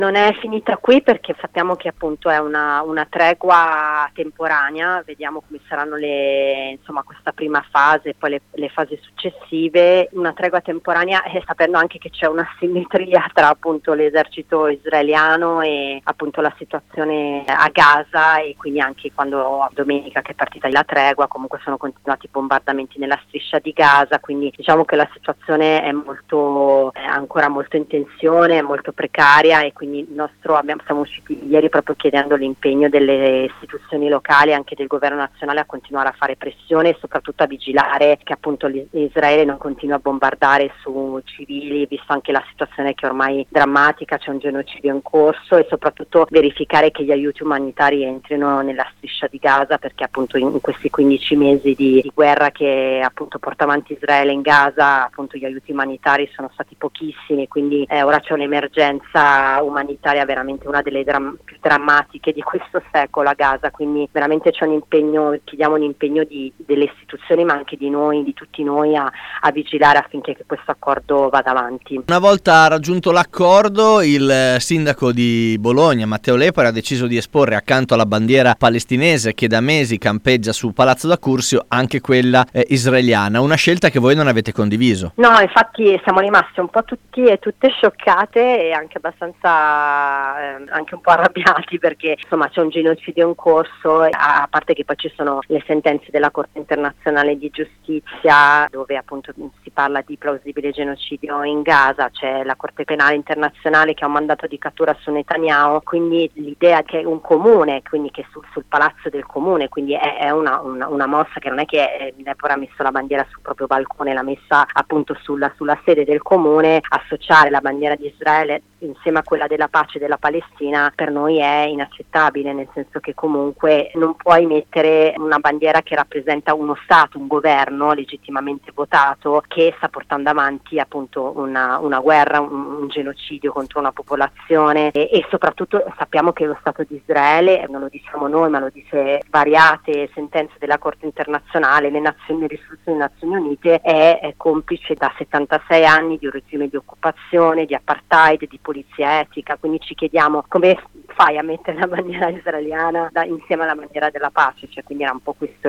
Non è finita qui perché sappiamo che appunto è una tregua temporanea, vediamo come saranno questa prima fase e poi le fasi successive. Una tregua temporanea, sapendo anche che c'è una simmetria tra appunto l'esercito israeliano e appunto la situazione a Gaza, e quindi anche quando domenica che è partita la tregua comunque sono continuati i bombardamenti nella striscia di Gaza, quindi diciamo che la situazione è ancora molto in tensione, è molto precaria, e quindi siamo usciti ieri proprio chiedendo l'impegno delle istituzioni locali, anche del governo nazionale, a continuare a fare pressione e soprattutto a vigilare che appunto Israele non continui a bombardare su civili, visto anche la situazione che è ormai drammatica, c'è un genocidio in corso, e soprattutto verificare che gli aiuti umanitari entrino nella striscia di Gaza, perché appunto in questi 15 mesi di guerra che appunto porta avanti Israele in Gaza, appunto gli aiuti umanitari sono stati pochissimi, quindi ora c'è un'emergenza umanitaria, veramente una delle più drammatiche di questo secolo a Gaza, quindi veramente c'è un impegno, chiediamo un impegno delle istituzioni, ma anche di noi, di tutti noi, a vigilare affinché questo accordo vada avanti. Una volta raggiunto l'accordo, il sindaco di Bologna, Matteo Lepore, ha deciso di esporre accanto alla bandiera palestinese che da mesi campeggia su Palazzo da Curzio anche quella israeliana, una scelta che voi non avete condiviso. No, infatti siamo rimasti un po' tutti e tutte scioccate e anche abbastanza anche un po' arrabbiati, perché insomma c'è un genocidio in corso, a parte che poi ci sono le sentenze della Corte internazionale di giustizia dove appunto si parla di plausibile genocidio in Gaza, c'è la Corte penale internazionale che ha un mandato di cattura su Netanyahu, quindi l'idea che un comune, quindi che sul palazzo del comune, quindi è una mossa che non è che Lepore ha messo la bandiera sul proprio balcone, l'ha messa appunto sulla sede del comune. Associare la bandiera di Israele insieme a quella della pace della Palestina per noi è inaccettabile, nel senso che comunque non puoi mettere una bandiera che rappresenta uno Stato, un governo legittimamente votato, che sta portando avanti appunto una guerra, un genocidio contro una popolazione, e soprattutto sappiamo che lo Stato di Israele, non lo diciamo noi ma lo dice svariate sentenze della Corte internazionale, le risoluzioni delle Nazioni Unite, è complice da 76 anni di un regime di occupazione, di apartheid, di polizia etica. Quindi ci chiediamo come fai a mettere la bandiera israeliana insieme alla bandiera della pace, quindi era un po' questo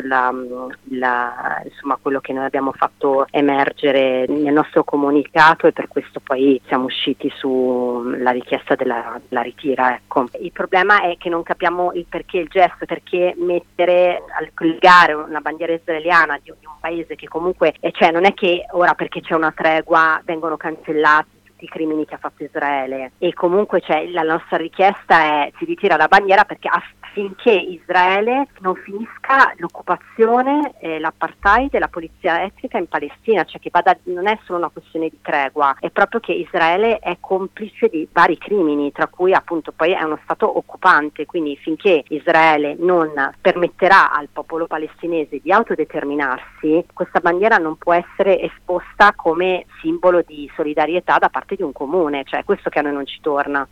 insomma quello che noi abbiamo fatto emergere nel nostro comunicato, e per questo poi siamo usciti sulla richiesta della ritira, ecco. Il problema è che non capiamo il perché il gesto, perché mettere, collegare una bandiera israeliana di un paese che comunque non è che ora perché c'è una tregua vengono cancellati i crimini che ha fatto Israele, e comunque la nostra richiesta è si ritira la bandiera perché affinché Israele non finisca l'occupazione, l'apartheid e la polizia etnica in Palestina, che non è solo una questione di tregua, è proprio che Israele è complice di vari crimini, tra cui appunto poi è uno stato occupante, quindi finché Israele non permetterà al popolo palestinese di autodeterminarsi, questa bandiera non può essere esposta come simbolo di solidarietà da parte di un comune, questo che a noi non ci torna.